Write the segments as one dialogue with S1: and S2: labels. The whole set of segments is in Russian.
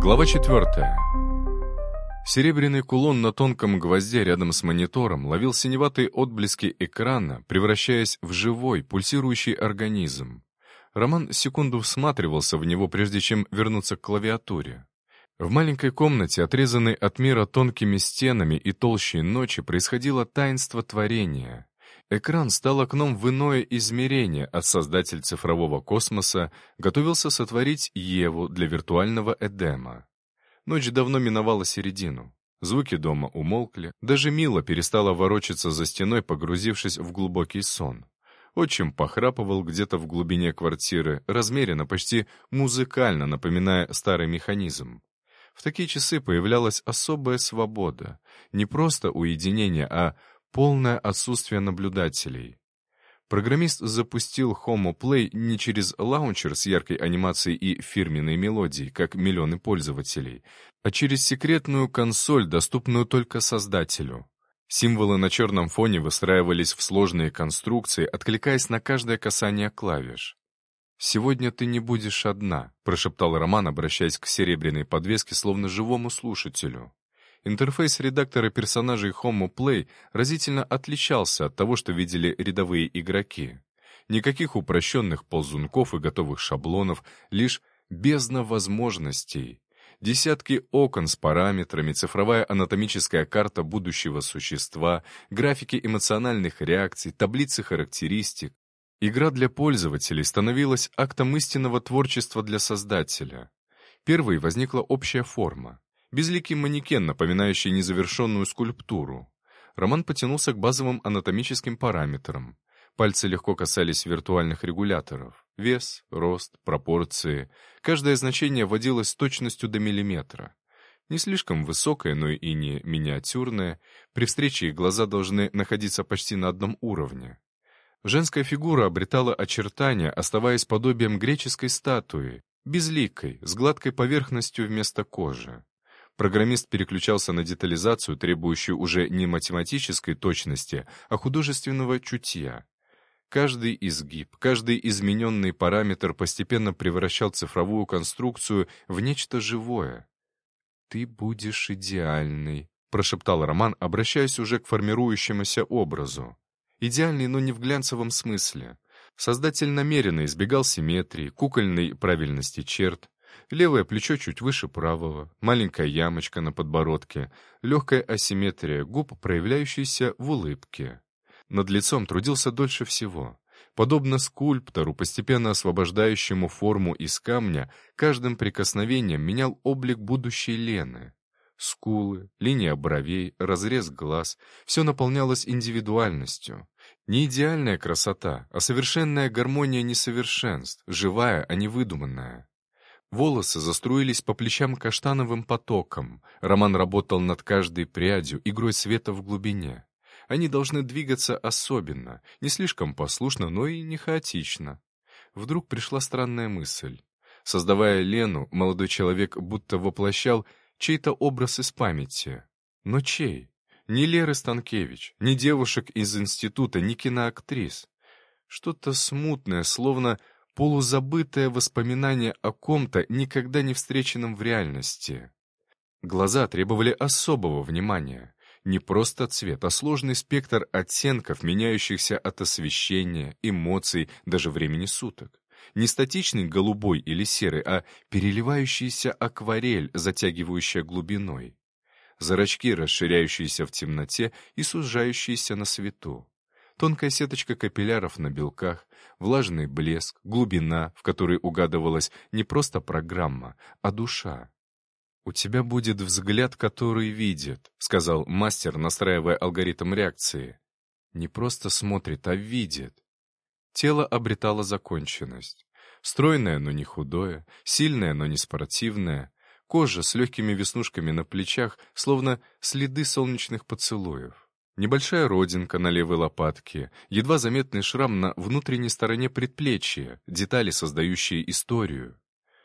S1: Глава 4. Серебряный кулон на тонком гвозде рядом с монитором ловил синеватые отблески экрана, превращаясь в живой, пульсирующий организм. Роман секунду всматривался в него, прежде чем вернуться к клавиатуре. В маленькой комнате, отрезанной от мира тонкими стенами и толщей ночи, происходило таинство творения. Экран стал окном в иное измерение, а создатель цифрового космоса готовился сотворить Еву для виртуального Эдема. Ночь давно миновала середину. Звуки дома умолкли, даже Мила перестала ворочаться за стеной, погрузившись в глубокий сон. Отчим похрапывал где-то в глубине квартиры, размеренно, почти музыкально напоминая старый механизм. В такие часы появлялась особая свобода. Не просто уединение, а полное отсутствие наблюдателей. Программист запустил Homo Play не через лаунчер с яркой анимацией и фирменной мелодией, как миллионы пользователей, а через секретную консоль, доступную только создателю. Символы на черном фоне выстраивались в сложные конструкции, откликаясь на каждое касание клавиш. «Сегодня ты не будешь одна», — прошептал Роман, обращаясь к серебряной подвеске, словно живому слушателю. Интерфейс редактора персонажей Homo Play разительно отличался от того, что видели рядовые игроки. Никаких упрощенных ползунков и готовых шаблонов, лишь бездна возможностей. Десятки окон с параметрами, цифровая анатомическая карта будущего существа, графики эмоциональных реакций, таблицы характеристик. Игра для пользователей становилась актом истинного творчества для создателя. Первой возникла общая форма. Безликий манекен, напоминающий незавершенную скульптуру. Роман потянулся к базовым анатомическим параметрам. Пальцы легко касались виртуальных регуляторов. Вес, рост, пропорции. Каждое значение вводилось с точностью до миллиметра. Не слишком высокое, но и не миниатюрное. При встрече их глаза должны находиться почти на одном уровне. Женская фигура обретала очертания, оставаясь подобием греческой статуи, безликой, с гладкой поверхностью вместо кожи. Программист переключался на детализацию, требующую уже не математической точности, а художественного чутья. Каждый изгиб, каждый измененный параметр постепенно превращал цифровую конструкцию в нечто живое. «Ты будешь идеальный», — прошептал Роман, обращаясь уже к формирующемуся образу. Идеальный, но не в глянцевом смысле. Создатель намеренно избегал симметрии, кукольной правильности черт. Левое плечо чуть выше правого, маленькая ямочка на подбородке, легкая асимметрия губ, проявляющаяся в улыбке. Над лицом трудился дольше всего. Подобно скульптору, постепенно освобождающему форму из камня, каждым прикосновением менял облик будущей Лены. Скулы, линия бровей, разрез глаз — все наполнялось индивидуальностью. Не идеальная красота, а совершенная гармония несовершенств, живая, а не выдуманная. Волосы заструились по плечам каштановым потоком. Роман работал над каждой прядью, игрой света в глубине. Они должны двигаться особенно, не слишком послушно, но и не хаотично. Вдруг пришла странная мысль. Создавая Лену, молодой человек будто воплощал чей-то образ из памяти. Но чей? Ни Леры Станкевич, ни девушек из института, ни киноактрис. Что-то смутное, словно полузабытое воспоминание о ком-то, никогда не встреченном в реальности. Глаза требовали особого внимания. Не просто цвет, а сложный спектр оттенков, меняющихся от освещения, эмоций, даже времени суток. Не статичный голубой или серый, а переливающийся акварель, затягивающая глубиной. Зрачки, расширяющиеся в темноте и сужающиеся на свету. Тонкая сеточка капилляров на белках, влажный блеск, глубина, в которой угадывалась не просто программа, а душа. «У тебя будет взгляд, который видит», — сказал мастер, настраивая алгоритм реакции. «Не просто смотрит, а видит». Тело обретало законченность. Стройное, но не худое, сильное, но не спортивное. Кожа с легкими веснушками на плечах, словно следы солнечных поцелуев. Небольшая родинка на левой лопатке, едва заметный шрам на внутренней стороне предплечья, детали, создающие историю.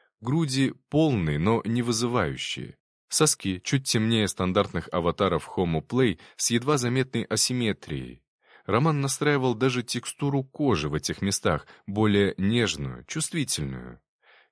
S1: Груди полные, но не вызывающие. Соски чуть темнее стандартных аватаров Homo Play с едва заметной асимметрией. Роман настраивал даже текстуру кожи в этих местах, более нежную, чувствительную.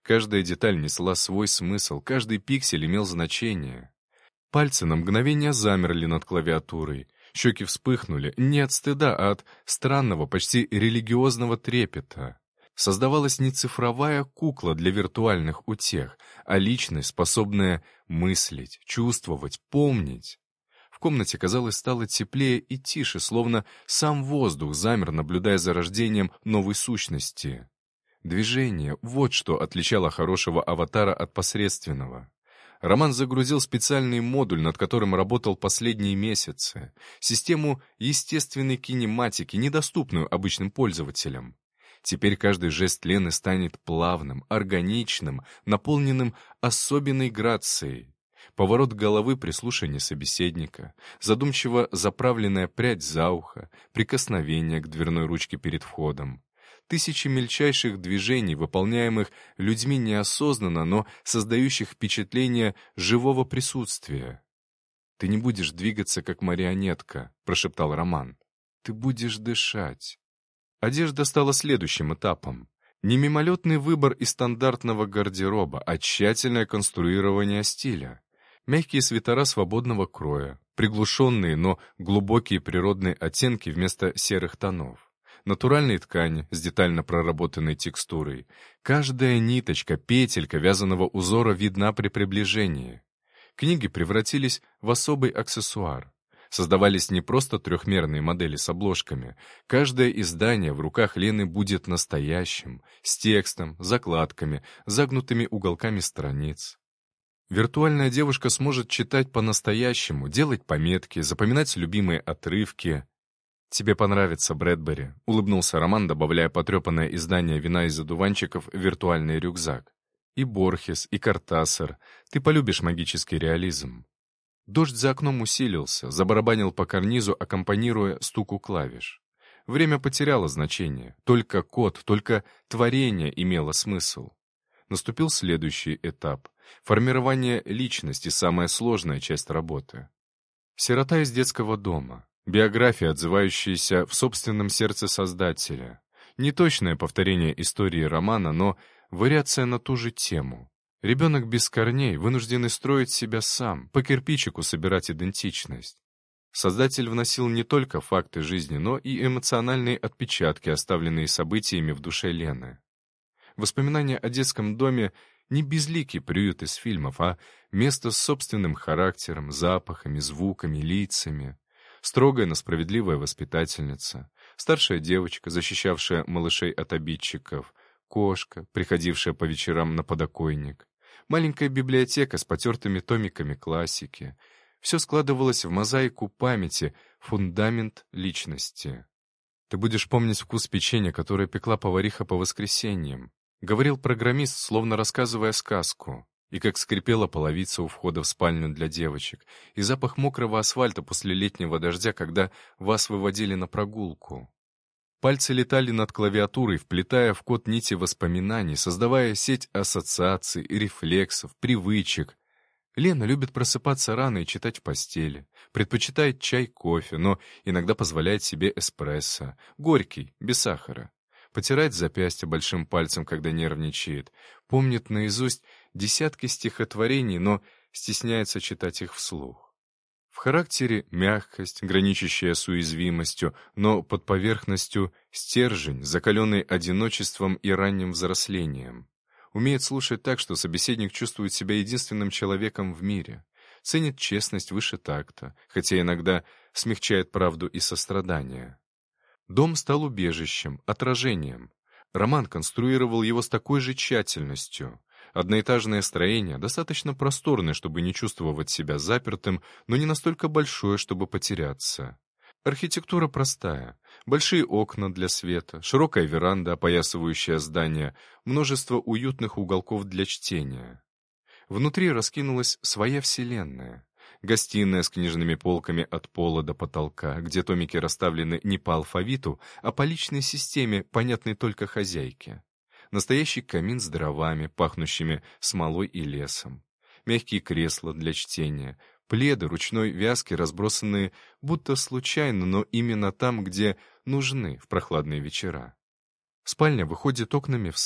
S1: Каждая деталь несла свой смысл, каждый пиксель имел значение. Пальцы на мгновение замерли над клавиатурой. Щеки вспыхнули не от стыда, а от странного, почти религиозного трепета. Создавалась не цифровая кукла для виртуальных утех, а личность, способная мыслить, чувствовать, помнить. В комнате, казалось, стало теплее и тише, словно сам воздух замер, наблюдая за рождением новой сущности. Движение — вот что отличало хорошего аватара от посредственного. Роман загрузил специальный модуль, над которым работал последние месяцы, систему естественной кинематики, недоступную обычным пользователям. Теперь каждый жест Лены станет плавным, органичным, наполненным особенной грацией. Поворот головы при слушании собеседника, задумчиво заправленная прядь за ухо, прикосновение к дверной ручке перед входом. Тысячи мельчайших движений, выполняемых людьми неосознанно, но создающих впечатление живого присутствия. «Ты не будешь двигаться, как марионетка», — прошептал Роман. «Ты будешь дышать». Одежда стала следующим этапом. Не мимолетный выбор из стандартного гардероба, а тщательное конструирование стиля. Мягкие свитера свободного кроя, приглушенные, но глубокие природные оттенки вместо серых тонов. Натуральные ткани с детально проработанной текстурой. Каждая ниточка, петелька вязаного узора видна при приближении. Книги превратились в особый аксессуар. Создавались не просто трехмерные модели с обложками. Каждое издание в руках Лены будет настоящим, с текстом, закладками, загнутыми уголками страниц. Виртуальная девушка сможет читать по-настоящему, делать пометки, запоминать любимые отрывки. «Тебе понравится, Брэдбери», — улыбнулся Роман, добавляя потрепанное издание «Вина из одуванчиков» в виртуальный рюкзак. «И Борхес, и Кортасар. Ты полюбишь магический реализм». Дождь за окном усилился, забарабанил по карнизу, аккомпанируя стуку клавиш. Время потеряло значение. Только код, только творение имело смысл. Наступил следующий этап — формирование личности, самая сложная часть работы. Сирота из детского дома. Биография, отзывающаяся в собственном сердце создателя. Неточное повторение истории романа, но вариация на ту же тему. Ребенок без корней, вынужденный строить себя сам, по кирпичику собирать идентичность. Создатель вносил не только факты жизни, но и эмоциональные отпечатки, оставленные событиями в душе Лены. Воспоминания о детском доме не безликий приют из фильмов, а место с собственным характером, запахами, звуками, лицами. Строгая, но справедливая воспитательница, старшая девочка, защищавшая малышей от обидчиков, кошка, приходившая по вечерам на подоконник, маленькая библиотека с потертыми томиками классики. Все складывалось в мозаику памяти, фундамент личности. «Ты будешь помнить вкус печенья, которое пекла повариха по воскресеньям», — говорил программист, словно рассказывая сказку. И как скрипела половица у входа в спальню для девочек, и запах мокрого асфальта после летнего дождя, когда вас выводили на прогулку. Пальцы летали над клавиатурой, вплетая в код нити воспоминаний, создавая сеть ассоциаций, рефлексов, привычек. Лена любит просыпаться рано и читать в постели, предпочитает чай, кофе, но иногда позволяет себе эспрессо, горький, без сахара. Потирает запястье большим пальцем, когда нервничает, помнит наизусть десятки стихотворений, но стесняется читать их вслух. В характере мягкость, граничащая с уязвимостью, но под поверхностью стержень, закаленный одиночеством и ранним взрослением. Умеет слушать так, что собеседник чувствует себя единственным человеком в мире. Ценит честность выше такта, хотя иногда смягчает правду и сострадание. Дом стал убежищем, отражением. Роман конструировал его с такой же тщательностью. Одноэтажное строение, достаточно просторное, чтобы не чувствовать себя запертым, но не настолько большое, чтобы потеряться. Архитектура простая. Большие окна для света, широкая веранда, опоясывающая здание, множество уютных уголков для чтения. Внутри раскинулась своя вселенная. Гостиная с книжными полками от пола до потолка, где томики расставлены не по алфавиту, а по личной системе, понятной только хозяйке. Настоящий камин с дровами, пахнущими смолой и лесом. Мягкие кресла для чтения, пледы ручной вязки, разбросанные будто случайно, но именно там, где нужны в прохладные вечера. Спальня выходит окнами в сад.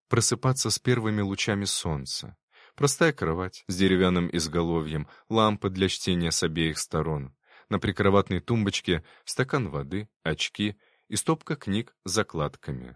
S1: просыпаться с первыми лучами солнца. Простая кровать с деревянным изголовьем, лампа для чтения с обеих сторон. На прикроватной тумбочке стакан воды, очки и стопка книг с закладками.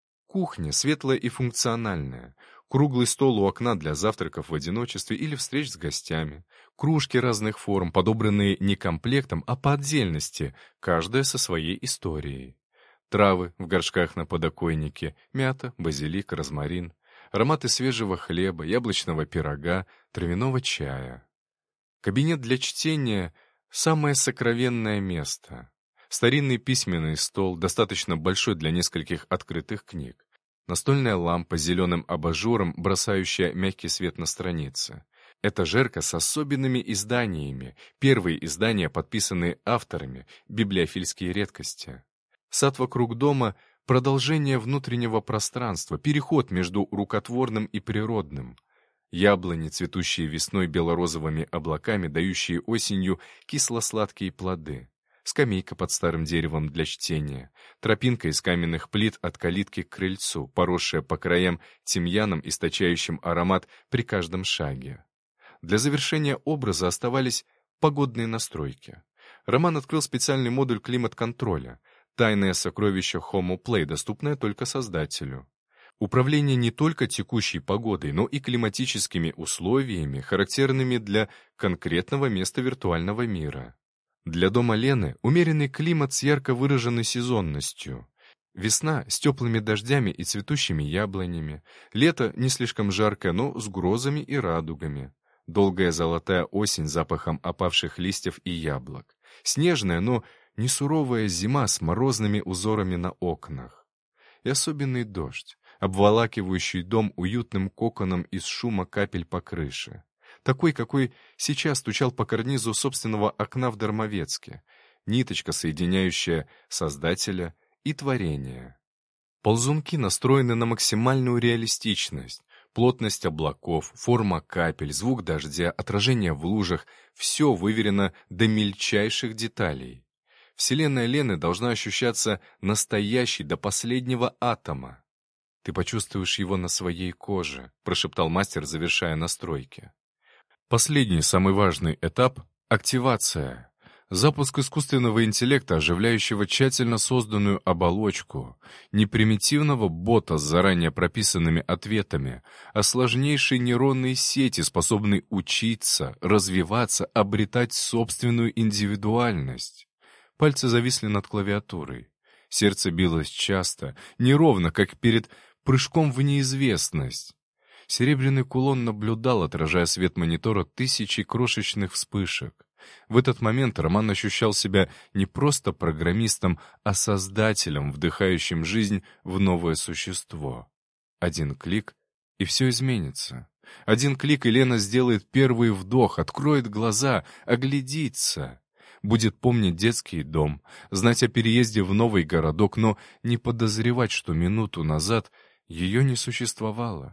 S1: Кухня светлая и функциональная. Круглый стол у окна для завтраков в одиночестве или встреч с гостями. Кружки разных форм, подобранные не комплектом, а по отдельности, каждая со своей историей. Травы в горшках на подоконнике, мята, базилик, розмарин. Ароматы свежего хлеба, яблочного пирога, травяного чая. Кабинет для чтения — самое сокровенное место. Старинный письменный стол, достаточно большой для нескольких открытых книг. Настольная лампа с зеленым абажуром, бросающая мягкий свет на страницы. Этажерка с особенными изданиями. Первые издания, подписанные авторами, библиофильские редкости. Сад вокруг дома — продолжение внутреннего пространства, переход между рукотворным и природным. Яблони, цветущие весной белорозовыми облаками, дающие осенью кисло-сладкие плоды. Скамейка под старым деревом для чтения, тропинка из каменных плит от калитки к крыльцу, поросшая по краям тимьяном, источающим аромат при каждом шаге. Для завершения образа оставались погодные настройки. Роман открыл специальный модуль климат-контроля, тайное сокровище Homo Play, доступное только создателю. Управление не только текущей погодой, но и климатическими условиями, характерными для конкретного места виртуального мира. Для дома Лены умеренный климат с ярко выраженной сезонностью. Весна с теплыми дождями и цветущими яблонями. Лето не слишком жаркое, но с грозами и радугами. Долгая золотая осень с запахом опавших листьев и яблок. Снежная, но не суровая зима с морозными узорами на окнах. И особенный дождь, обволакивающий дом уютным коконом из шума капель по крыше. Такой, какой сейчас стучал по карнизу собственного окна в Дармовецке. Ниточка, соединяющая создателя и творение. Ползунки настроены на максимальную реалистичность. Плотность облаков, форма капель, звук дождя, отражение в лужах — все выверено до мельчайших деталей. Вселенная Лены должна ощущаться настоящей до последнего атома. «Ты почувствуешь его на своей коже», — прошептал мастер, завершая настройки. Последний, самый важный этап — активация. Запуск искусственного интеллекта, оживляющего тщательно созданную оболочку, не примитивного бота с заранее прописанными ответами, а сложнейшей нейронной сети, способной учиться, развиваться, обретать собственную индивидуальность. Пальцы зависли над клавиатурой. Сердце билось часто, неровно, как перед прыжком в неизвестность. Серебряный кулон наблюдал, отражая свет монитора, тысячи крошечных вспышек. В этот момент Роман ощущал себя не просто программистом, а создателем, вдыхающим жизнь в новое существо. Один клик, и все изменится. Один клик, и Лена сделает первый вдох, откроет глаза, оглядится. Будет помнить детский дом, знать о переезде в новый городок, но не подозревать, что минуту назад ее не существовало.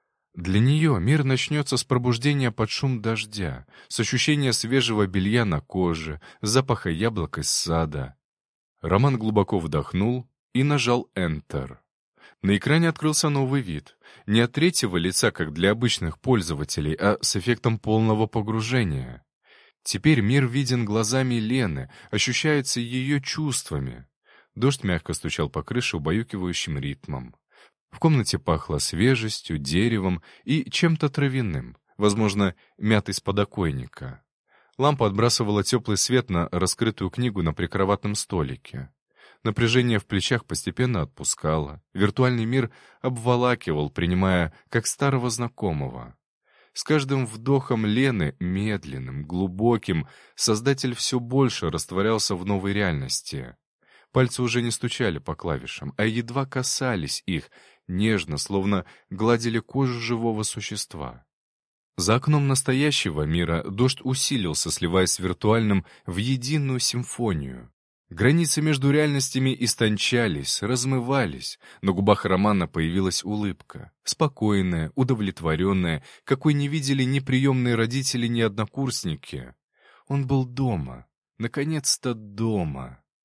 S1: Для нее мир начнется с пробуждения под шум дождя, с ощущения свежего белья на коже, запаха яблок из сада. Роман глубоко вдохнул и нажал Enter. На экране открылся новый вид. Не от третьего лица, как для обычных пользователей, а с эффектом полного погружения. Теперь мир виден глазами Лены, ощущается ее чувствами. Дождь мягко стучал по крыше убаюкивающим ритмом. В комнате пахло свежестью, деревом и чем-то травяным, возможно, мятой с подоконника. Лампа отбрасывала теплый свет на раскрытую книгу на прикроватном столике. Напряжение в плечах постепенно отпускало. Виртуальный мир обволакивал, принимая как старого знакомого. С каждым вдохом Лены, медленным, глубоким, создатель все больше растворялся в новой реальности. Пальцы уже не стучали по клавишам, а едва касались их, нежно, словно гладили кожу живого существа. За окном настоящего мира дождь усилился, сливаясь с виртуальным в единую симфонию. Границы между реальностями истончались, размывались. На губах Романа появилась улыбка. Спокойная, удовлетворенная, какой не видели ни приемные родители, ни однокурсники. Он был дома. Наконец-то дома.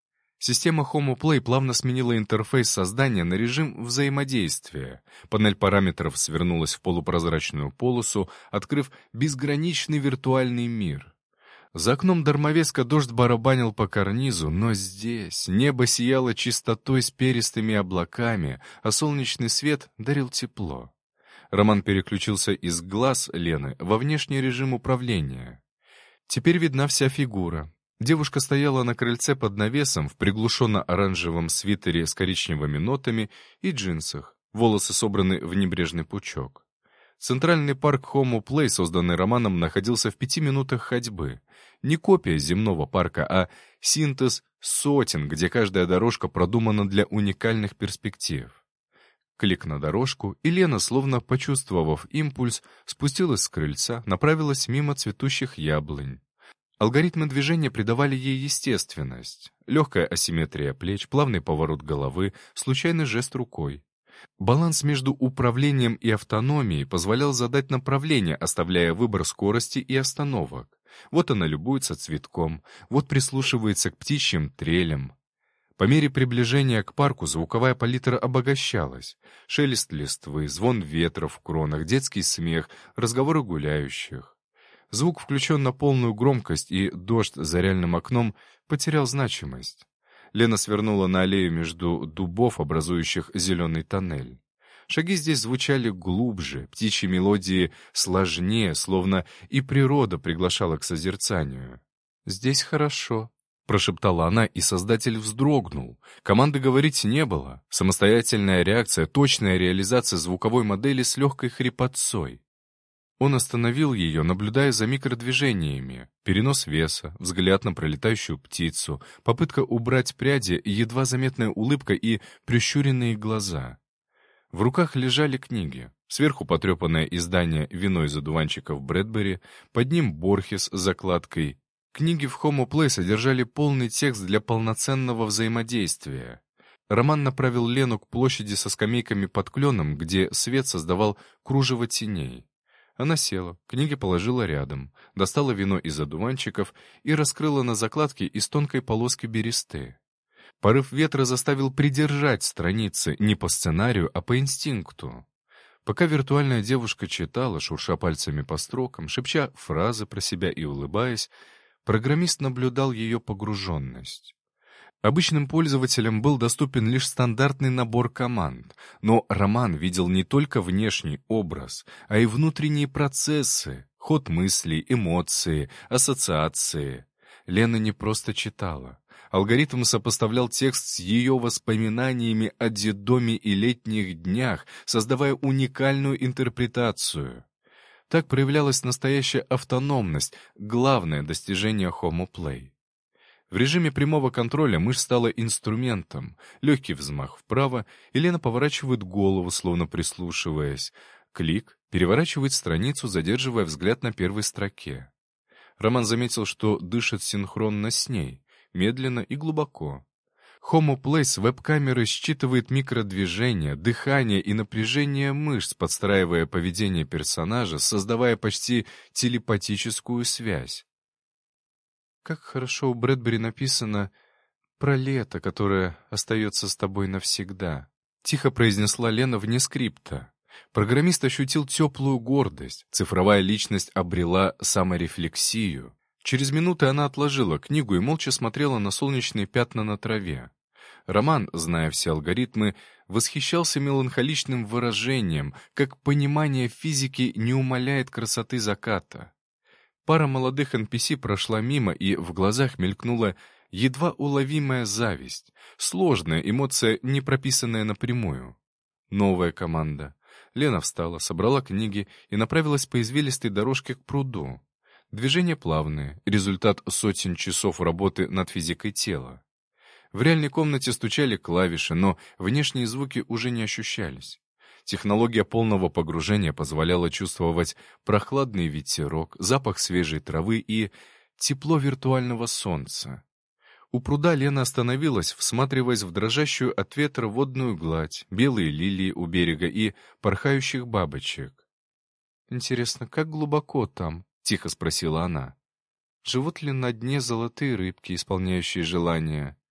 S1: Система HomoPlay плавно сменила интерфейс создания на режим взаимодействия. Панель параметров свернулась в полупрозрачную полосу, открыв безграничный виртуальный мир. За окном дармовеска дождь барабанил по карнизу, но здесь небо сияло чистотой с перистыми облаками, а солнечный свет дарил тепло. Роман переключился из глаз Лены во внешний режим управления. Теперь видна вся фигура. Девушка стояла на крыльце под навесом в приглушенно-оранжевом свитере с коричневыми нотами и джинсах. Волосы собраны в небрежный пучок. Центральный парк HomoPlay, созданный Романом, находился в 5 минутах ходьбы. Не копия земного парка, а синтез сотен, где каждая дорожка продумана для уникальных перспектив. Клик на дорожку, и Лена, словно почувствовав импульс, спустилась с крыльца, направилась мимо цветущих яблонь. Алгоритмы движения придавали ей естественность. Легкая асимметрия плеч, плавный поворот головы, случайный жест рукой. Баланс между управлением и автономией позволял задать направление, оставляя выбор скорости и остановок. Вот она любуется цветком, вот прислушивается к птичьим трелям. По мере приближения к парку звуковая палитра обогащалась. Шелест листвы, звон ветра в кронах, детский смех, разговоры гуляющих. Звук включен на полную громкость, и дождь за реальным окном потерял значимость. Лена свернула на аллею между дубов, образующих зеленый тоннель. Шаги здесь звучали глубже, птичьи мелодии сложнее, словно и природа приглашала к созерцанию. «Здесь хорошо», — прошептала она, и создатель вздрогнул. Команды говорить не было. Самостоятельная реакция, точная реализация звуковой модели с легкой хрипотцой. Он остановил ее, наблюдая за микродвижениями. Перенос веса, взгляд на пролетающую птицу, попытка убрать пряди, едва заметная улыбка и прищуренные глаза. В руках лежали книги. Сверху потрепанное издание «Вино из одуванчиков Брэдбери», под ним Борхес с закладкой. Книги в HomoPlay содержали полный текст для полноценного взаимодействия. Роман направил Лену к площади со скамейками под кленом, где свет создавал кружево теней. Она села, книги положила рядом, достала вино из одуванчиков и раскрыла на закладке из тонкой полоски бересты. Порыв ветра заставил придержать страницы не по сценарию, а по инстинкту. Пока виртуальная девушка читала, шурша пальцами по строкам, шепча фразы про себя и улыбаясь, программист наблюдал ее погруженность. Обычным пользователям был доступен лишь стандартный набор команд, но Роман видел не только внешний образ, а и внутренние процессы, ход мыслей, эмоции, ассоциации. Лена не просто читала. Алгоритм сопоставлял текст с ее воспоминаниями о детдоме и летних днях, создавая уникальную интерпретацию. Так проявлялась настоящая автономность, главное достижение HomoPlay. В режиме прямого контроля мышь стала инструментом. Легкий взмах вправо, и Лена поворачивает голову, словно прислушиваясь. Клик переворачивает страницу, задерживая взгляд на первой строке. Роман заметил, что дышит синхронно с ней, медленно и глубоко. HomoPlay с веб-камеры считывает микродвижения, дыхание и напряжение мышц, подстраивая поведение персонажа, создавая почти телепатическую связь. Как хорошо у Брэдбери написано «про лето, которое остается с тобой навсегда», — тихо произнесла Лена вне скрипта. Программист ощутил теплую гордость, цифровая личность обрела саморефлексию. Через минуты она отложила книгу и молча смотрела на солнечные пятна на траве. Роман, зная все алгоритмы, восхищался меланхоличным выражением, как понимание физики не умаляет красоты заката. Пара молодых NPC прошла мимо, и в глазах мелькнула едва уловимая зависть, сложная эмоция, не прописанная напрямую. Новая команда. Лена встала, собрала книги и направилась по извилистой дорожке к пруду. Движения плавные, результат сотен часов работы над физикой тела. В реальной комнате стучали клавиши, но внешние звуки уже не ощущались. Технология полного погружения позволяла чувствовать прохладный ветерок, запах свежей травы и тепло виртуального солнца. У пруда Лена остановилась, всматриваясь в дрожащую от ветра водную гладь, белые лилии у берега и порхающих бабочек. «Интересно, как глубоко там?» — тихо спросила она. «Живут ли на дне золотые рыбки, исполняющие желания?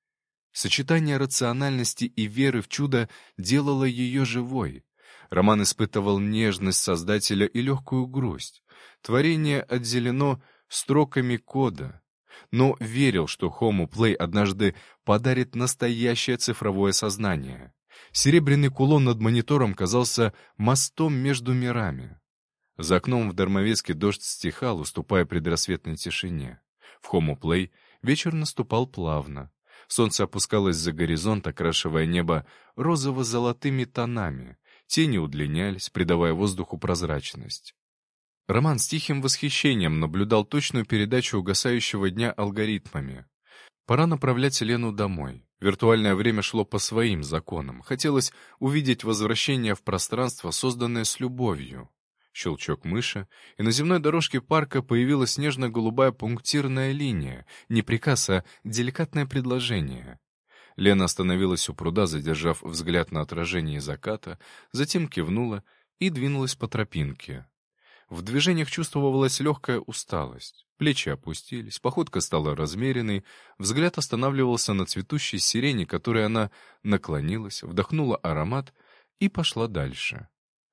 S1: Сочетание рациональности и веры в чудо делало ее живой. Роман испытывал нежность Создателя и легкую грусть. Творение отделено строками кода, но верил, что Homo Play однажды подарит настоящее цифровое сознание. Серебряный кулон над монитором казался мостом между мирами. За окном в Дармовецке дождь стихал, уступая предрассветной тишине. В Homo Play вечер наступал плавно. Солнце опускалось за горизонт, окрашивая небо розово-золотыми тонами. Тени удлинялись, придавая воздуху прозрачность. Роман с тихим восхищением наблюдал точную передачу угасающего дня алгоритмами. Пора направлять Лену домой. Виртуальное время шло по своим законам. Хотелось увидеть возвращение в пространство, созданное с любовью. Щелчок мыши, и на земной дорожке парка появилась нежно-голубая пунктирная линия, не приказ, а деликатное предложение. Лена остановилась у пруда, задержав взгляд на отражение заката, затем кивнула и двинулась по тропинке. В движениях чувствовалась легкая усталость. Плечи опустились, походка стала размеренной, взгляд останавливался на цветущей сирени, которой она наклонилась, вдохнула аромат и пошла дальше.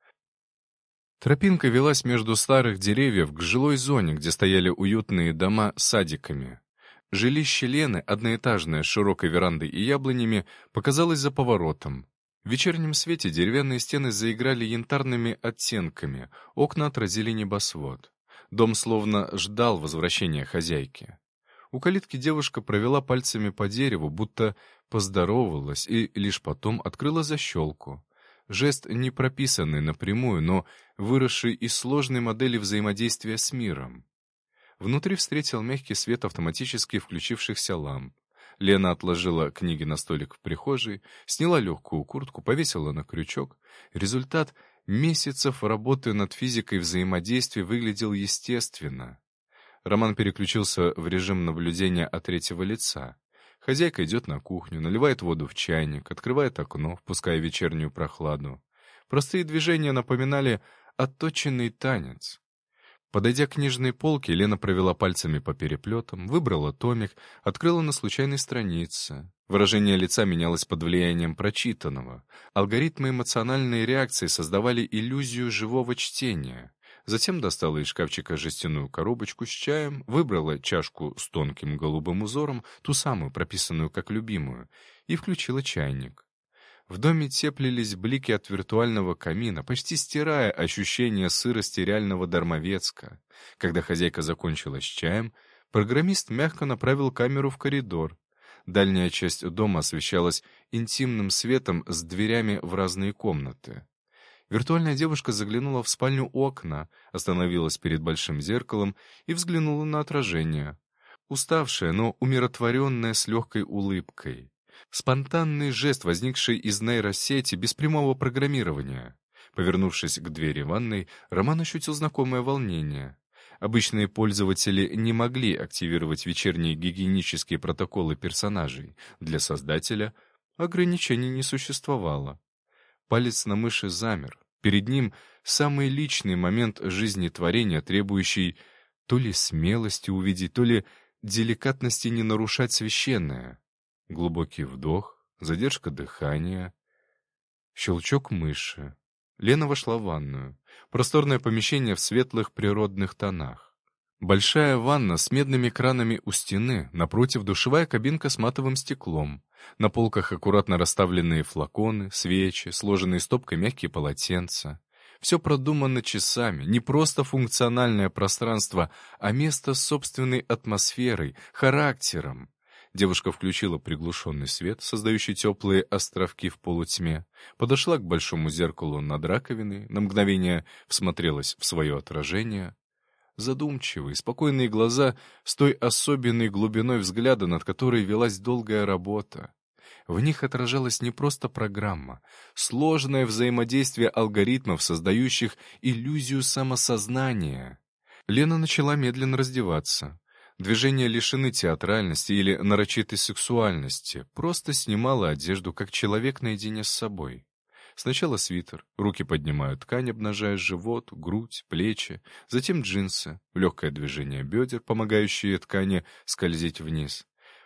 S1: Тропинка велась между старых деревьев к жилой зоне, где стояли уютные дома с садиками. Жилище Лены, одноэтажное, с широкой верандой и яблонями, показалось за поворотом. В вечернем свете деревянные стены заиграли янтарными оттенками, окна отразили небосвод. Дом словно ждал возвращения хозяйки. У калитки девушка провела пальцами по дереву, будто поздоровалась, и лишь потом открыла защелку. Жест не прописанный напрямую, но выросший из сложной модели взаимодействия с миром. Внутри встретил мягкий свет автоматически включившихся ламп. Лена отложила книги на столик в прихожей, сняла легкую куртку, повесила на крючок. Результат месяцев работы над физикой взаимодействия выглядел естественно. Роман переключился в режим наблюдения от третьего лица. Хозяйка идет на кухню, наливает воду в чайник, открывает окно, впуская вечернюю прохладу. Простые движения напоминали отточенный танец. Подойдя к книжной полке, Лена провела пальцами по переплетам, выбрала томик, открыла на случайной странице. Выражение лица менялось под влиянием прочитанного. Алгоритмы эмоциональной реакции создавали иллюзию живого чтения. Затем достала из шкафчика жестяную коробочку с чаем, выбрала чашку с тонким голубым узором, ту самую, прописанную как любимую, и включила чайник. В доме теплились блики от виртуального камина, почти стирая ощущение сырости реального Дармовецка. Когда хозяйка закончила с чаем, программист мягко направил камеру в коридор. Дальняя часть дома освещалась интимным светом с дверями в разные комнаты. Виртуальная девушка заглянула в спальню у окна, остановилась перед большим зеркалом и взглянула на отражение. Уставшая, но умиротворенная с легкой улыбкой. Спонтанный жест, возникший из нейросети без прямого программирования. Повернувшись к двери ванной, Роман ощутил знакомое волнение. Обычные пользователи не могли активировать вечерние гигиенические протоколы персонажей. Для создателя ограничений не существовало. Палец на мыши замер. Перед ним самый личный момент жизни творения, требующий то ли смелости увидеть, то ли деликатности не нарушать священное. Глубокий вдох, задержка дыхания, щелчок мыши. Лена вошла в ванную. Просторное помещение в светлых природных тонах. Большая ванна с медными кранами у стены, напротив душевая кабинка с матовым стеклом. На полках аккуратно расставленные флаконы, свечи, сложенные стопкой мягкие полотенца. Все продумано часами, не просто функциональное пространство, а место с собственной атмосферой, характером. Девушка включила приглушенный свет, создающий теплые островки в полутьме, подошла к большому зеркалу над раковиной, на мгновение всмотрелась в свое отражение. Задумчивые, спокойные глаза с той особенной глубиной взгляда, над которой велась долгая работа. В них отражалась не просто программа, сложное взаимодействие алгоритмов, создающих иллюзию самосознания. Лена начала медленно раздеваться. Движения лишены театральности или нарочитой сексуальности, просто снимала одежду, как человек наедине с собой. Сначала свитер, руки поднимают ткань, обнажая живот, грудь, плечи, затем джинсы, легкое движение бедер, помогающее ткани скользить вниз.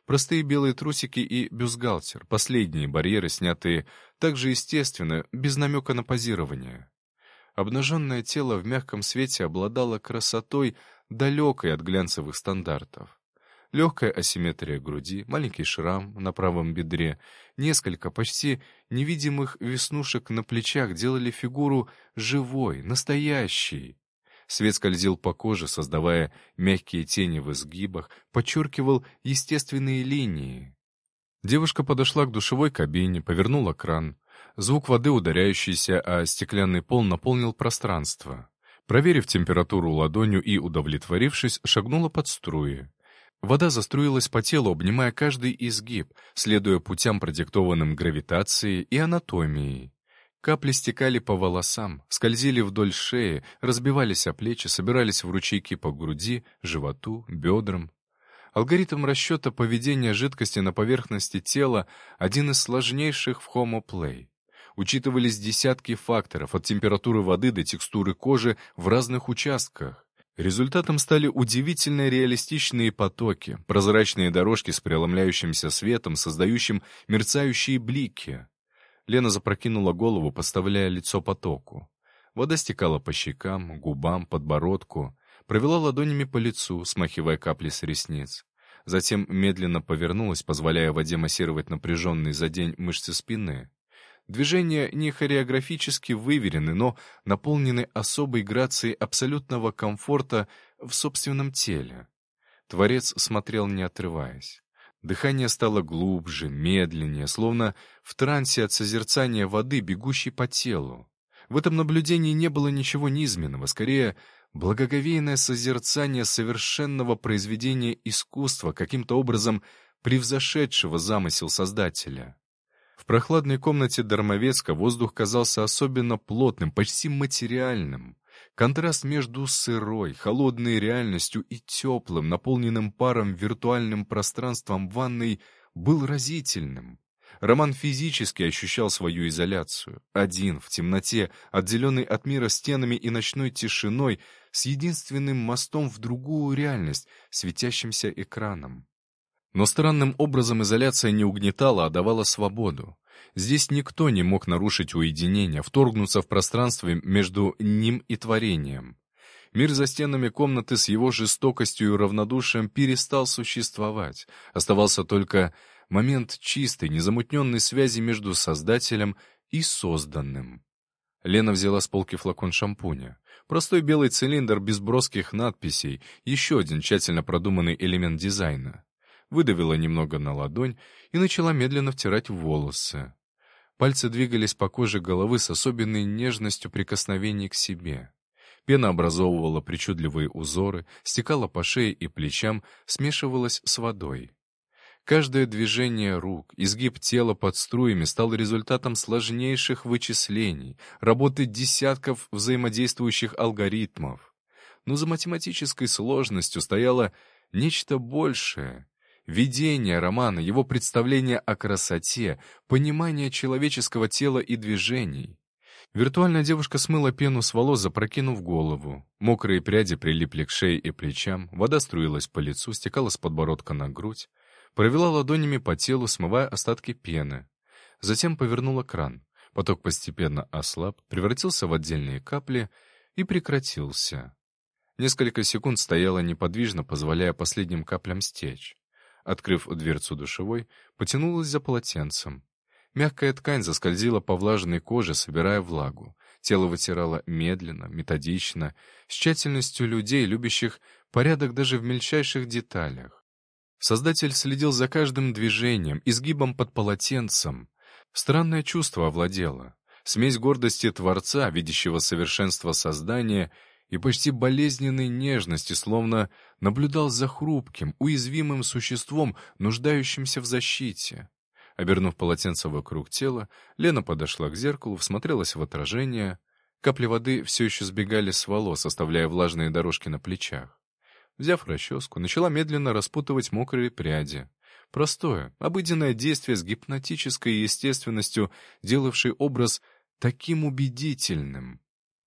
S1: Простые белые трусики и бюстгальтер — последние барьеры, снятые так же естественно, без намека на позирование. Обнаженное тело в мягком свете обладало красотой, далекой от глянцевых стандартов. Легкая асимметрия груди, маленький шрам на правом бедре, несколько почти невидимых веснушек на плечах делали фигуру живой, настоящей. Свет скользил по коже, создавая мягкие тени в изгибах, подчеркивал естественные линии. Девушка подошла к душевой кабине, повернула кран. Звук воды, ударяющийся о стеклянный пол, наполнил пространство. Проверив температуру ладонью и удовлетворившись, шагнула под струи. Вода заструилась по телу, обнимая каждый изгиб, следуя путям, продиктованным гравитацией и анатомией. Капли стекали по волосам, скользили вдоль шеи, разбивались о плечи, собирались в ручейки по груди, животу, бедрам. Алгоритм расчета поведения жидкости на поверхности тела — один из сложнейших в Homo Play. Учитывались десятки факторов, от температуры воды до текстуры кожи в разных участках. Результатом стали удивительно реалистичные потоки, прозрачные дорожки с преломляющимся светом, создающим мерцающие блики. Лена запрокинула голову, подставляя лицо потоку. Вода стекала по щекам, губам, подбородку, провела ладонями по лицу, смахивая капли с ресниц. Затем медленно повернулась, позволяя воде массировать напряженные за день мышцы спины. Движения не хореографически выверены, но наполнены особой грацией абсолютного комфорта в собственном теле. Творец смотрел, не отрываясь. Дыхание стало глубже, медленнее, словно в трансе от созерцания воды, бегущей по телу. В этом наблюдении не было ничего низменного, скорее, благоговейное созерцание совершенного произведения искусства, каким-то образом превзошедшего замысел Создателя. В прохладной комнате Дармовецка воздух казался особенно плотным, почти материальным. Контраст между сырой, холодной реальностью и теплым, наполненным паром виртуальным пространством ванной был разительным. Роман физически ощущал свою изоляцию. Один, в темноте, отделенный от мира стенами и ночной тишиной, с единственным мостом в другую реальность, светящимся экраном. Но странным образом изоляция не угнетала, а давала свободу. Здесь никто не мог нарушить уединение, вторгнуться в пространство между ним и творением. Мир за стенами комнаты с его жестокостью и равнодушием перестал существовать. Оставался только момент чистой, незамутненной связи между Создателем и созданным. Лена взяла с полки флакон шампуня. Простой белый цилиндр без броских надписей, еще один тщательно продуманный элемент дизайна. Выдавила немного на ладонь и начала медленно втирать в волосы. Пальцы двигались по коже головы с особенной нежностью прикосновений к себе. Пена образовывала причудливые узоры, стекала по шее и плечам, смешивалась с водой. Каждое движение рук, изгиб тела под струями стал результатом сложнейших вычислений, работы десятков взаимодействующих алгоритмов. Но за математической сложностью стояло нечто большее. Видение романа, его представление о красоте, понимание человеческого тела и движений. Виртуальная девушка смыла пену с волос, запрокинув голову. Мокрые пряди прилипли к шее и плечам, вода струилась по лицу, стекала с подбородка на грудь. Провела ладонями по телу, смывая остатки пены. Затем повернула кран. Поток постепенно ослаб, превратился в отдельные капли и прекратился. Несколько секунд стояла неподвижно, позволяя последним каплям стечь. Открыв дверцу душевой, потянулась за полотенцем. Мягкая ткань заскользила по влажной коже, собирая влагу. Тело вытирало медленно, методично, с тщательностью людей, любящих порядок даже в мельчайших деталях. Создатель следил за каждым движением, изгибом под полотенцем. Странное чувство овладело. Смесь гордости Творца, видящего совершенство создания, и почти болезненной нежности, словно наблюдал за хрупким, уязвимым существом, нуждающимся в защите. Обернув полотенце вокруг тела, Лена подошла к зеркалу, всмотрелась в отражение. Капли воды все еще сбегали с волос, оставляя влажные дорожки на плечах. Взяв расческу, начала медленно распутывать мокрые пряди. Простое, обыденное действие с гипнотической естественностью, делавшей образ таким убедительным.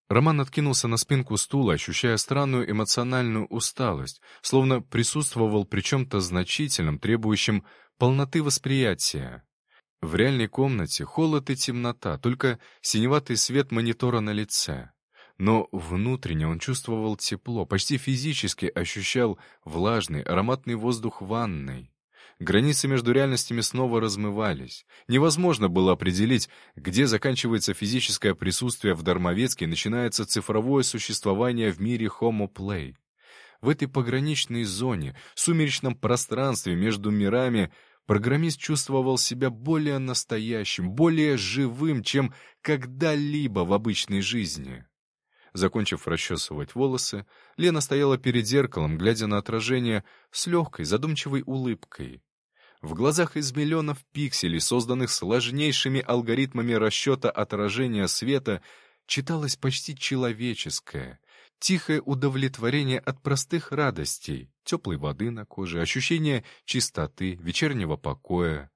S1: Роман откинулся на спинку стула, ощущая странную эмоциональную усталость, словно присутствовал при чем-то значительном, требующем полноты восприятия. В реальной комнате холод и темнота, только синеватый свет монитора на лице. Но внутренне он чувствовал тепло, почти физически ощущал влажный, ароматный воздух ванной. Границы между реальностями снова размывались. Невозможно было определить, где заканчивается физическое присутствие в Дармовецке и начинается цифровое существование в мире Homo Play. В этой пограничной зоне, сумеречном пространстве между мирами, программист чувствовал себя более настоящим, более живым, чем когда-либо в обычной жизни. Закончив расчесывать волосы, Лена стояла перед зеркалом, глядя на отражение с легкой, задумчивой улыбкой. В глазах из миллионов пикселей, созданных сложнейшими алгоритмами расчета отражения света, читалось почти человеческое, тихое удовлетворение от простых радостей, теплой воды на коже, ощущение чистоты, вечернего покоя.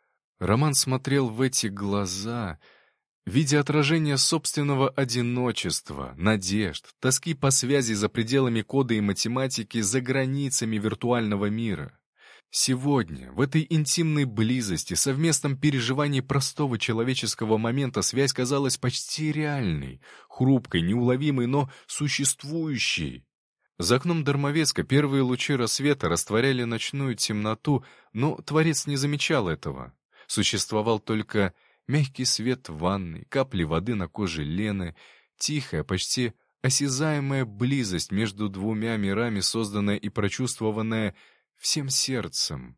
S1: Роман смотрел в эти глаза, видя отражение собственного одиночества, надежд, тоски по связи за пределами кода и математики, за границами виртуального мира. Сегодня, в этой интимной близости, совместном переживании простого человеческого момента связь казалась почти реальной, хрупкой, неуловимой, но существующей. За окном Дармовецка первые лучи рассвета растворяли ночную темноту, но Творец не замечал этого. Существовал только мягкий свет ванны, капли воды на коже Лены, тихая, почти осязаемая близость между двумя мирами, созданная и прочувствованная всем сердцем.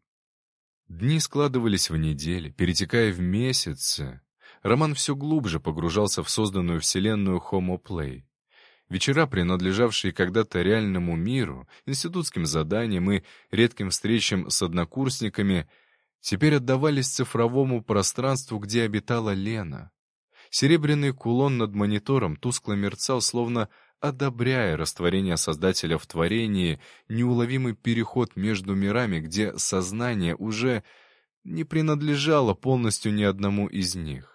S1: Дни складывались в недели, перетекая в месяцы. Роман все глубже погружался в созданную вселенную Homo Play. Вечера, принадлежавшие когда-то реальному миру, институтским заданиям и редким встречам с однокурсниками, теперь отдавались цифровому пространству, где обитала Лена. Серебряный кулон над монитором тускло мерцал, словно одобряя растворение Создателя в творении, неуловимый переход между мирами, где сознание уже не принадлежало полностью ни одному из них.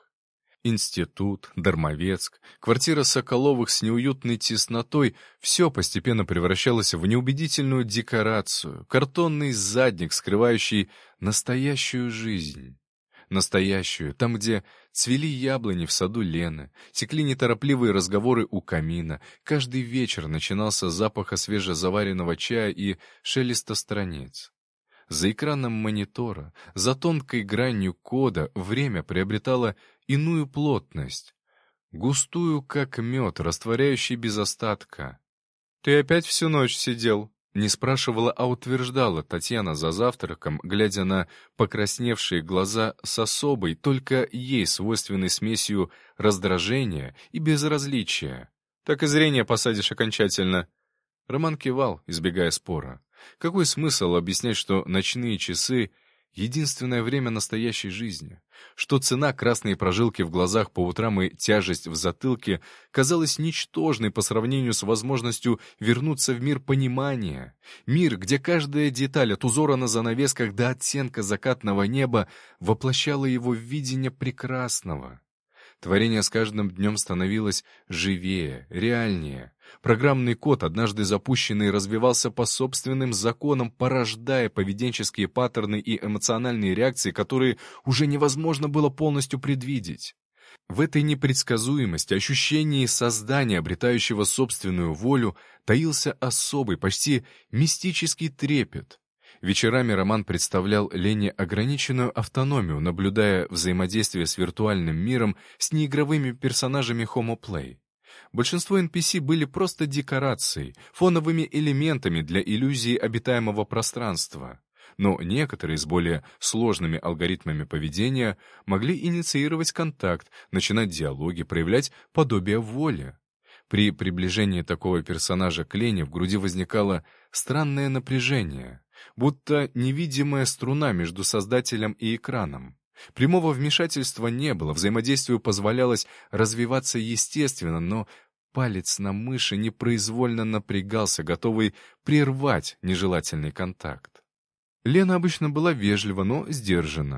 S1: Институт, Дармовецк, квартира Соколовых с неуютной теснотой — все постепенно превращалось в неубедительную декорацию, картонный задник, скрывающий настоящую жизнь. Настоящую, там, где цвели яблони в саду Лены, текли неторопливые разговоры у камина, каждый вечер начинался с запаха свежезаваренного чая и шелеста страниц. За экраном монитора, за тонкой гранью кода время приобретало иную плотность, густую, как мед, растворяющий без остатка. «Ты опять всю ночь сидел?» Не спрашивала, а утверждала Татьяна за завтраком, глядя на покрасневшие глаза с особой, только ей свойственной смесью раздражения и безразличия. «Так и зрение посадишь окончательно». Роман кивал, избегая спора. Какой смысл объяснять, что ночные часы — единственное время настоящей жизни? Что цена красные прожилки в глазах по утрам и тяжесть в затылке казалась ничтожной по сравнению с возможностью вернуться в мир понимания. Мир, где каждая деталь от узора на занавесках до оттенка закатного неба воплощала его видение прекрасного. Творение с каждым днем становилось живее, реальнее. Программный код, однажды запущенный, развивался по собственным законам, порождая поведенческие паттерны и эмоциональные реакции, которые уже невозможно было полностью предвидеть. В этой непредсказуемости, ощущении создания, обретающего собственную волю, таился особый, почти мистический трепет. Вечерами Роман представлял Лене ограниченную автономию, наблюдая взаимодействие с виртуальным миром с неигровыми персонажами Homo Play. Большинство NPC были просто декорацией, фоновыми элементами для иллюзии обитаемого пространства. Но некоторые с более сложными алгоритмами поведения могли инициировать контакт, начинать диалоги, проявлять подобие воли. При приближении такого персонажа к Лене в груди возникало странное напряжение, будто невидимая струна между создателем и экраном. Прямого вмешательства не было, взаимодействию позволялось развиваться естественно, но палец на мыши непроизвольно напрягался, готовый прервать нежелательный контакт. Лена обычно была вежлива, но сдержана.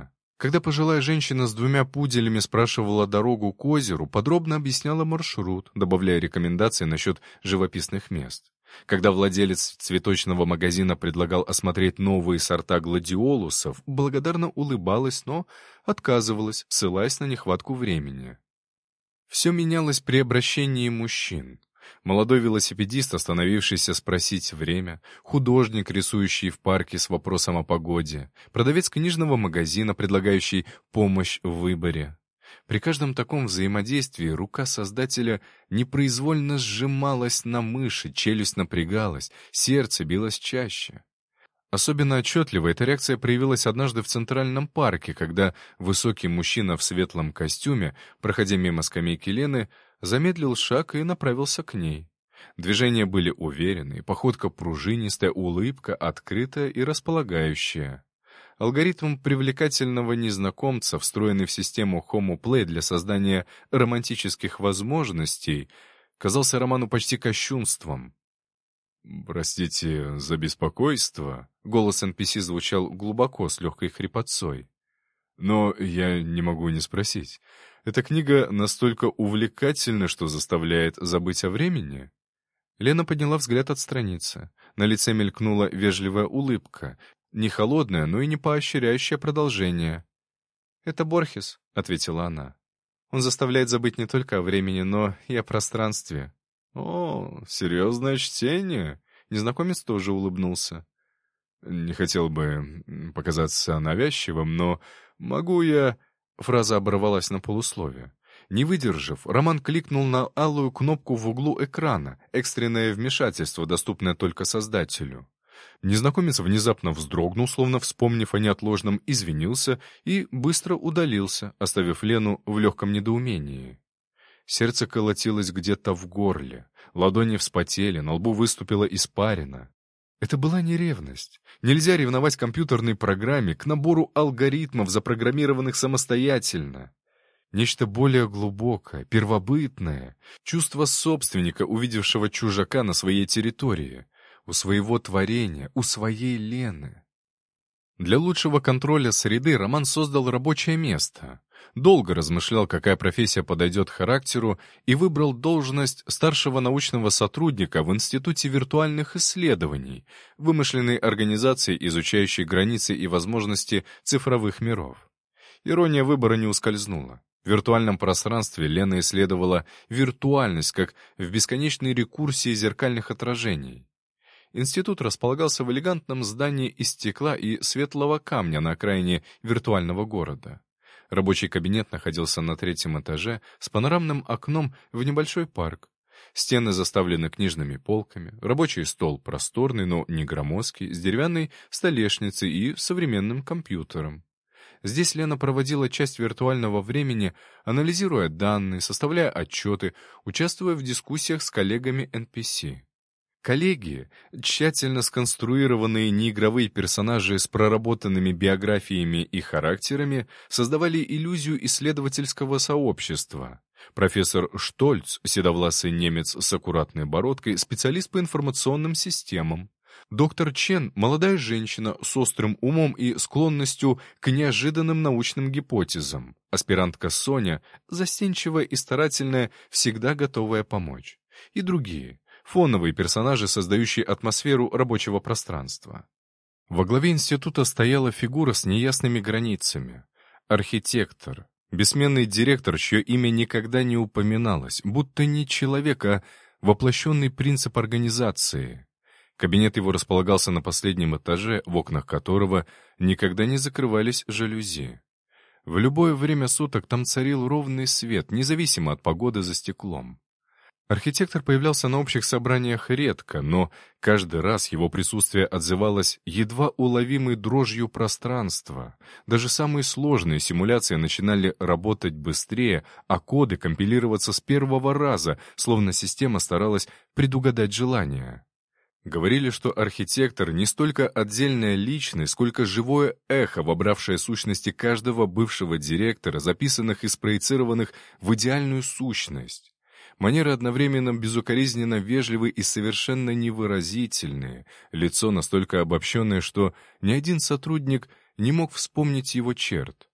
S1: Когда пожилая женщина с 2 пуделями спрашивала дорогу к озеру, подробно объясняла маршрут, добавляя рекомендации насчет живописных мест. Когда владелец цветочного магазина предлагал осмотреть новые сорта гладиолусов, благодарно улыбалась, но отказывалась, ссылаясь на нехватку времени. Все менялось при обращении мужчин. Молодой велосипедист, остановившийся спросить время, художник, рисующий в парке с вопросом о погоде, продавец книжного магазина, предлагающий помощь в выборе. При каждом таком взаимодействии рука создателя непроизвольно сжималась на мыши, челюсть напрягалась, сердце билось чаще. Особенно отчетливо эта реакция проявилась однажды в Центральном парке, когда высокий мужчина в светлом костюме, проходя мимо скамейки Лены, замедлил шаг и направился к ней. Движения были уверенные, походка пружинистая, улыбка открытая и располагающая. Алгоритм привлекательного незнакомца, встроенный в систему Homo Play для создания романтических возможностей, казался Роману почти кощунством. «Простите за беспокойство», — голос NPC звучал глубоко, с легкой хрипотцой. «Но я не могу не спросить. Эта книга настолько увлекательна, что заставляет забыть о времени?» Лена подняла взгляд от страницы. На лице мелькнула вежливая улыбка, не холодная, но и не поощряющее продолжение. «Это Борхес», — ответила она. «Он заставляет забыть не только о времени, но и о пространстве». «О, серьезное чтение?» Незнакомец тоже улыбнулся. «Не хотел бы показаться навязчивым, но могу я...» Фраза оборвалась на полуслове. Не выдержав, Роман кликнул на алую кнопку в углу экрана, экстренное вмешательство, доступное только создателю. Незнакомец внезапно вздрогнул, словно вспомнив о неотложном, извинился и быстро удалился, оставив Лену в легком недоумении. Сердце колотилось где-то в горле, ладони вспотели, на лбу выступила испарина. Это была не ревность. Нельзя ревновать компьютерной программе к набору алгоритмов, запрограммированных самостоятельно. Нечто более глубокое, первобытное, чувство собственника, увидевшего чужака на своей территории, у своего творения, у своей Лены. Для лучшего контроля среды Роман создал рабочее место. Долго размышлял, какая профессия подойдет характеру, и выбрал должность старшего научного сотрудника в Институте виртуальных исследований, вымышленной организации, изучающей границы и возможности цифровых миров. Ирония выбора не ускользнула. В виртуальном пространстве Лена исследовала виртуальность, как в бесконечной рекурсии зеркальных отражений. Институт располагался в элегантном здании из стекла и светлого камня на окраине виртуального города. Рабочий кабинет находился на 3-м этаже с панорамным окном в небольшой парк. Стены заставлены книжными полками, рабочий стол просторный, но не громоздкий, с деревянной столешницей и современным компьютером. Здесь Лена проводила часть виртуального времени, анализируя данные, составляя отчеты, участвуя в дискуссиях с коллегами NPC. Коллеги, тщательно сконструированные неигровые персонажи с проработанными биографиями и характерами, создавали иллюзию исследовательского сообщества. Профессор Штольц, седовласый немец с аккуратной бородкой, специалист по информационным системам. Доктор Чен — молодая женщина с острым умом и склонностью к неожиданным научным гипотезам. Аспирантка Соня — застенчивая и старательная, всегда готовая помочь. И другие — фоновые персонажи, создающие атмосферу рабочего пространства. Во главе института стояла фигура с неясными границами. Архитектор, бессменный директор, чье имя никогда не упоминалось, будто не человек, а воплощенный принцип организации. Кабинет его располагался на последнем этаже, в окнах которого никогда не закрывались жалюзи. В любое время суток там царил ровный свет, независимо от погоды за стеклом. Архитектор появлялся на общих собраниях редко, но каждый раз его присутствие отзывалось едва уловимой дрожью пространства. Даже самые сложные симуляции начинали работать быстрее, а коды компилироваться с первого раза, словно система старалась предугадать желания. Говорили, что архитектор не столько отдельная личность, сколько живое эхо, вобравшее сущности каждого бывшего директора, записанных и спроецированных в идеальную сущность. Манеры одновременно безукоризненно вежливые и совершенно невыразительные, лицо настолько обобщенное, что ни один сотрудник не мог вспомнить его черт.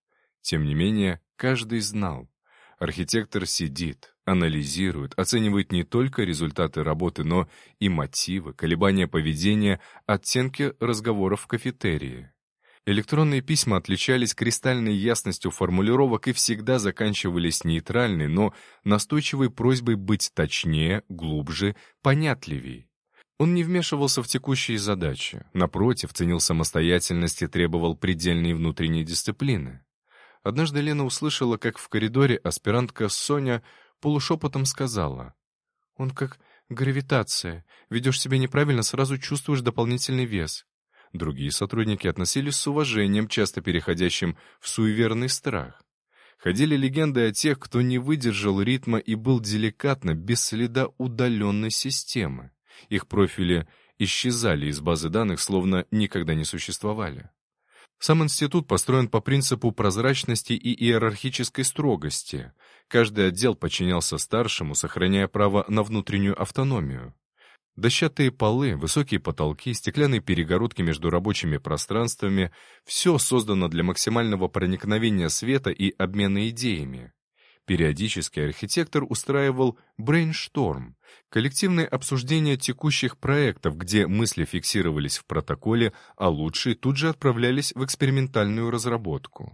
S1: Тем не менее, каждый знал. Архитектор сидит, анализирует, оценивает не только результаты работы, но и мотивы, колебания поведения, оттенки разговоров в кафетерии. Электронные письма отличались кристальной ясностью формулировок и всегда заканчивались нейтральной, но настойчивой просьбой быть точнее, глубже, понятливей. Он не вмешивался в текущие задачи, напротив, ценил самостоятельность и требовал предельной внутренней дисциплины. Однажды Лена услышала, как в коридоре аспирантка Соня полушепотом сказала: «Он как гравитация. Ведешь себя неправильно, сразу чувствуешь дополнительный вес». Другие сотрудники относились с уважением, часто переходящим в суеверный страх. Ходили легенды о тех, кто не выдержал ритма и был деликатно, без следа удаленной системы. Их профили исчезали из базы данных, словно никогда не существовали. Сам институт построен по принципу прозрачности и иерархической строгости. Каждый отдел подчинялся старшему, сохраняя право на внутреннюю автономию. Дощатые полы, высокие потолки, стеклянные перегородки между рабочими пространствами — все создано для максимального проникновения света и обмена идеями. Периодически архитектор устраивал брейншторм — коллективное обсуждение текущих проектов, где мысли фиксировались в протоколе, а лучшие тут же отправлялись в экспериментальную разработку.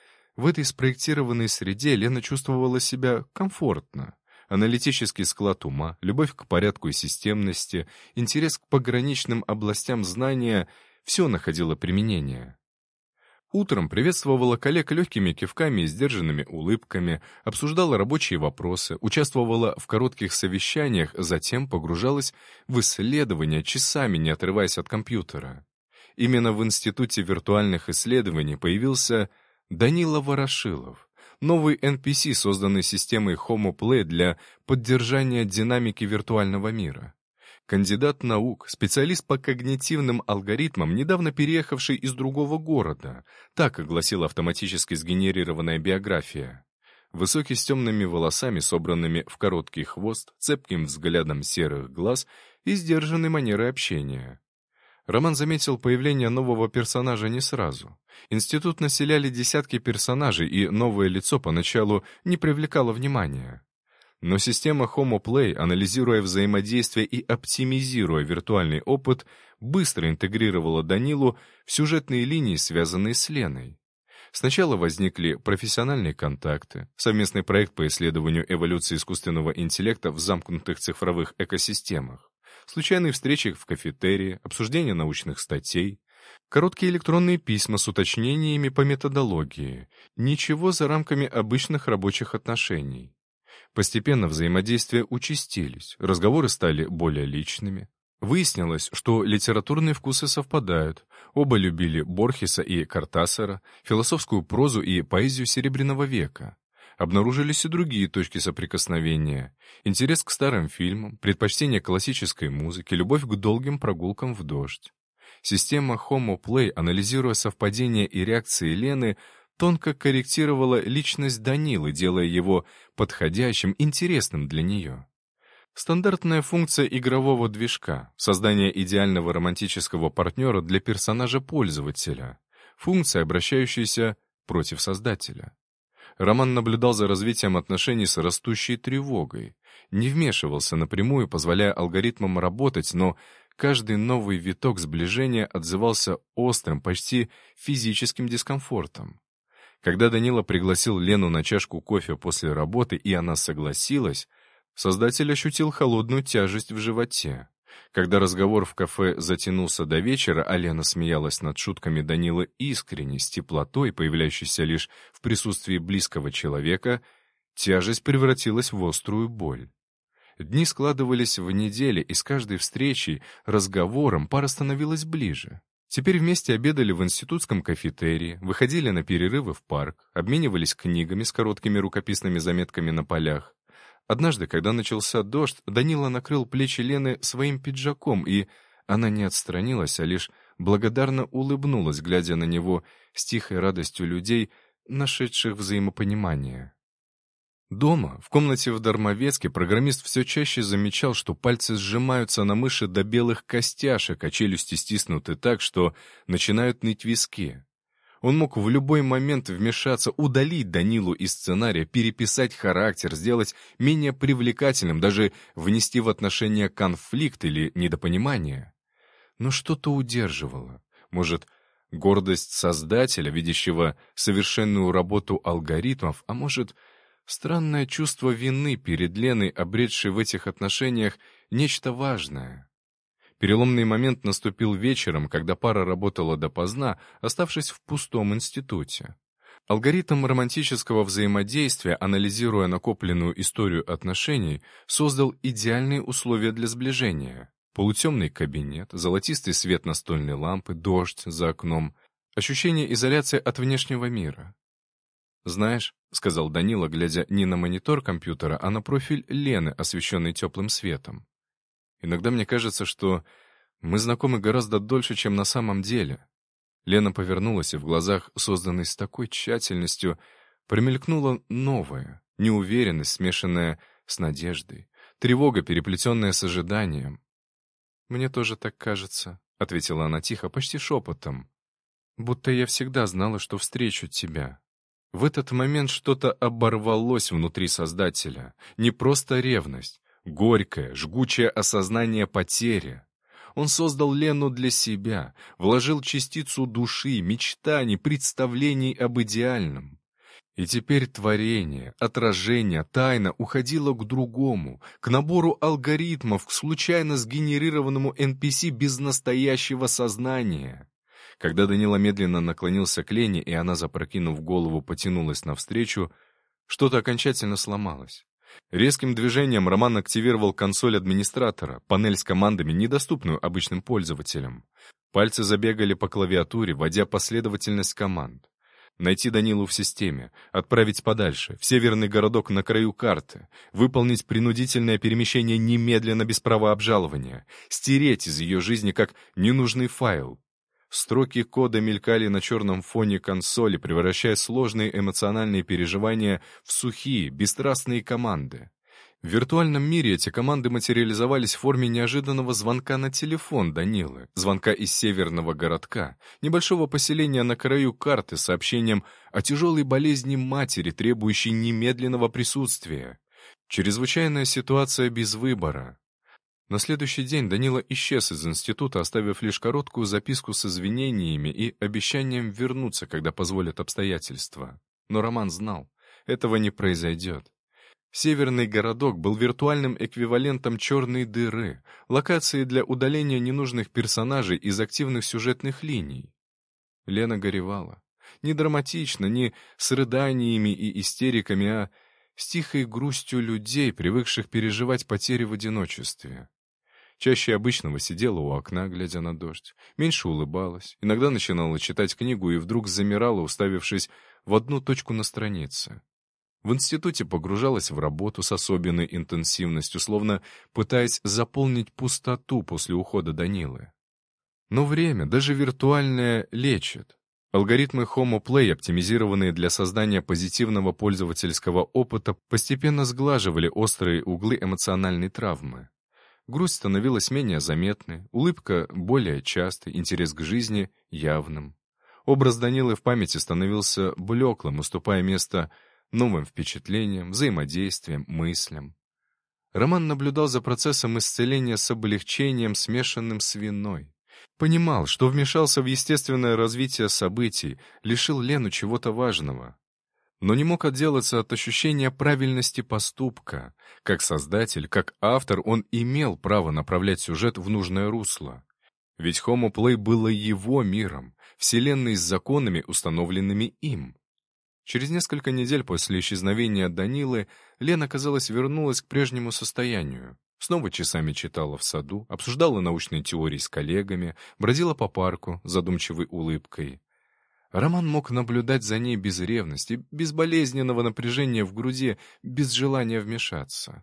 S1: В этой спроектированной среде Лена чувствовала себя комфортно. Аналитический склад ума, любовь к порядку и системности, интерес к пограничным областям знания — все находило применение. Утром приветствовала коллег легкими кивками и сдержанными улыбками, обсуждала рабочие вопросы, участвовала в коротких совещаниях, затем погружалась в исследования, часами не отрываясь от компьютера. Именно в Институте виртуальных исследований появился Данила Ворошилов. Новый NPC, созданный системой HomoPlay для поддержания динамики виртуального мира. Кандидат наук, специалист по когнитивным алгоритмам, недавно переехавший из другого города. Так огласила автоматически сгенерированная биография. Высокий с темными волосами, собранными в короткий хвост, цепким взглядом серых глаз и сдержанной манерой общения. Роман заметил появление нового персонажа не сразу. Институт населяли десятки персонажей, и новое лицо поначалу не привлекало внимания. Но система HomoPlay, анализируя взаимодействие и оптимизируя виртуальный опыт, быстро интегрировала Данилу в сюжетные линии, связанные с Леной. Сначала возникли профессиональные контакты, совместный проект по исследованию эволюции искусственного интеллекта в замкнутых цифровых экосистемах, случайные встречи в кафетерии, обсуждение научных статей, короткие электронные письма с уточнениями по методологии, ничего за рамками обычных рабочих отношений. Постепенно взаимодействия участились, разговоры стали более личными. Выяснилось, что литературные вкусы совпадают. Оба любили Борхеса и Кортасара, философскую прозу и поэзию Серебряного века. Обнаружились и другие точки соприкосновения. Интерес к старым фильмам, предпочтение классической музыки, любовь к долгим прогулкам в дождь. Система HomoPlay, анализируя совпадения и реакции Лены, тонко корректировала личность Данилы, делая его подходящим, интересным для нее. Стандартная функция игрового движка — создание идеального романтического партнера для персонажа пользователя. Функция, обращающаяся против создателя. Роман наблюдал за развитием отношений с растущей тревогой. Не вмешивался напрямую, позволяя алгоритмам работать, но каждый новый виток сближения отзывался острым, почти физическим дискомфортом. Когда Данила пригласил Лену на чашку кофе после работы, и она согласилась, создатель ощутил холодную тяжесть в животе. Когда разговор в кафе затянулся до вечера, а Лена смеялась над шутками Данилы искренне, с теплотой, появляющейся лишь в присутствии близкого человека, тяжесть превратилась в острую боль. Дни складывались в недели, и с каждой встречей, разговором пара становилась ближе. Теперь вместе обедали в институтском кафетерии, выходили на перерывы в парк, обменивались книгами с короткими рукописными заметками на полях. Однажды, когда начался дождь, Данила накрыл плечи Лены своим пиджаком, и она не отстранилась, а лишь благодарно улыбнулась, глядя на него с тихой радостью людей, нашедших взаимопонимание. Дома, в комнате в Дармовецке, программист все чаще замечал, что пальцы сжимаются на мыши до белых костяшек, а челюсти стиснуты так, что начинают ныть виски. Он мог в любой момент вмешаться, удалить Данилу из сценария, переписать характер, сделать менее привлекательным, даже внести в отношения конфликт или недопонимание. Но что-то удерживало. Может, гордость создателя, видящего совершенную работу алгоритмов, а может, странное чувство вины перед Леной, обретшей в этих отношениях нечто важное. Переломный момент наступил вечером, когда пара работала допоздна, оставшись в пустом институте. Алгоритм романтического взаимодействия, анализируя накопленную историю отношений, создал идеальные условия для сближения. Полутемный кабинет, золотистый свет настольной лампы, дождь за окном, ощущение изоляции от внешнего мира. «Знаешь», — сказал Данила, глядя не на монитор компьютера, а на профиль Лены, освещенный теплым светом. «Иногда мне кажется, что мы знакомы гораздо дольше, чем на самом деле». Лена повернулась, и в глазах, созданной с такой тщательностью, промелькнула новая, неуверенность, смешанная с надеждой, тревога, переплетенная с ожиданием. «Мне тоже так кажется», — ответила она тихо, почти шепотом. «Будто я всегда знала, что встречу тебя». В этот момент что-то оборвалось внутри Создателя. Не просто ревность, горькое, жгучее осознание потери. Он создал Лену для себя, вложил частицу души, мечтаний, представлений об идеальном. И теперь творение, отражение, тайна уходило к другому, к набору алгоритмов, к случайно сгенерированному NPC без настоящего сознания. Когда Данила медленно наклонился к Лене, и она, запрокинув голову, потянулась навстречу, что-то окончательно сломалось. Резким движением Роман активировал консоль администратора, панель с командами, недоступную обычным пользователям. Пальцы забегали по клавиатуре, вводя последовательность команд. Найти Данилу в системе, отправить подальше, в северный городок на краю карты, выполнить принудительное перемещение немедленно без права обжалования, стереть из ее жизни как ненужный файл. Строки кода мелькали на черном фоне консоли, превращая сложные эмоциональные переживания в сухие, бесстрастные команды. В виртуальном мире эти команды материализовались в форме неожиданного звонка на телефон Данилы, звонка из северного городка, небольшого поселения на краю карты с сообщением о тяжелой болезни матери, требующей немедленного присутствия. Чрезвычайная ситуация без выбора. На следующий день Данила исчез из института, оставив лишь короткую записку с извинениями и обещанием вернуться, когда позволят обстоятельства. Но Роман знал, этого не произойдет. Северный городок был виртуальным эквивалентом черной дыры, локацией для удаления ненужных персонажей из активных сюжетных линий. Лена горевала. Не драматично, не с рыданиями и истериками, а с тихой грустью людей, привыкших переживать потери в одиночестве. Чаще обычного сидела у окна, глядя на дождь, меньше улыбалась, иногда начинала читать книгу и вдруг замирала, уставившись в одну точку на странице. В институте погружалась в работу с особенной интенсивностью, словно пытаясь заполнить пустоту после ухода Данилы. Но время, даже виртуальное, лечит. Алгоритмы Homo Play, оптимизированные для создания позитивного пользовательского опыта, постепенно сглаживали острые углы эмоциональной травмы. Грусть становилась менее заметной, улыбка более частой, интерес к жизни явным. Образ Данилы в памяти становился блеклым, уступая место новым впечатлениям, взаимодействиям, мыслям. Роман наблюдал за процессом исцеления с облегчением, смешанным с виной. Понимал, что вмешался в естественное развитие событий, лишил Лену чего-то важного. Но не мог отделаться от ощущения правильности поступка. Как создатель, как автор он имел право направлять сюжет в нужное русло. Ведь Homo Play было его миром, вселенной с законами, установленными им. Через несколько недель после исчезновения Данилы Лена, казалось, вернулась к прежнему состоянию. Снова часами читала в саду, обсуждала научные теории с коллегами, бродила по парку с задумчивой улыбкой. Роман мог наблюдать за ней без ревности, без болезненного напряжения в груди, без желания вмешаться.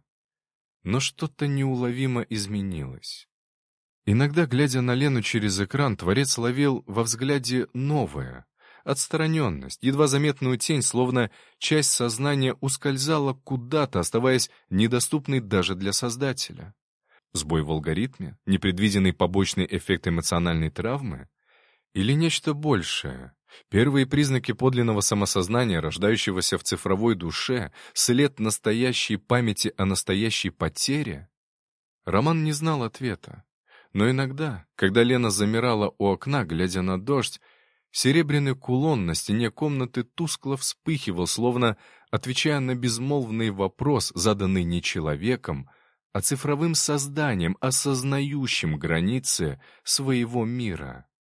S1: Но что-то неуловимо изменилось. Иногда, глядя на Лену через экран, творец ловил во взгляде новое. Отстраненность, едва заметную тень, словно часть сознания ускользала куда-то, оставаясь недоступной даже для создателя. Сбой в алгоритме? Непредвиденный побочный эффект эмоциональной травмы? Или нечто большее? Первые признаки подлинного самосознания, рождающегося в цифровой душе, след настоящей памяти о настоящей потере? Роман не знал ответа. Но иногда, когда Лена замирала у окна, глядя на дождь, серебряный кулон на стене комнаты тускло вспыхивал, словно отвечая на безмолвный вопрос, заданный не человеком, а цифровым созданием, осознающим границы своего мира.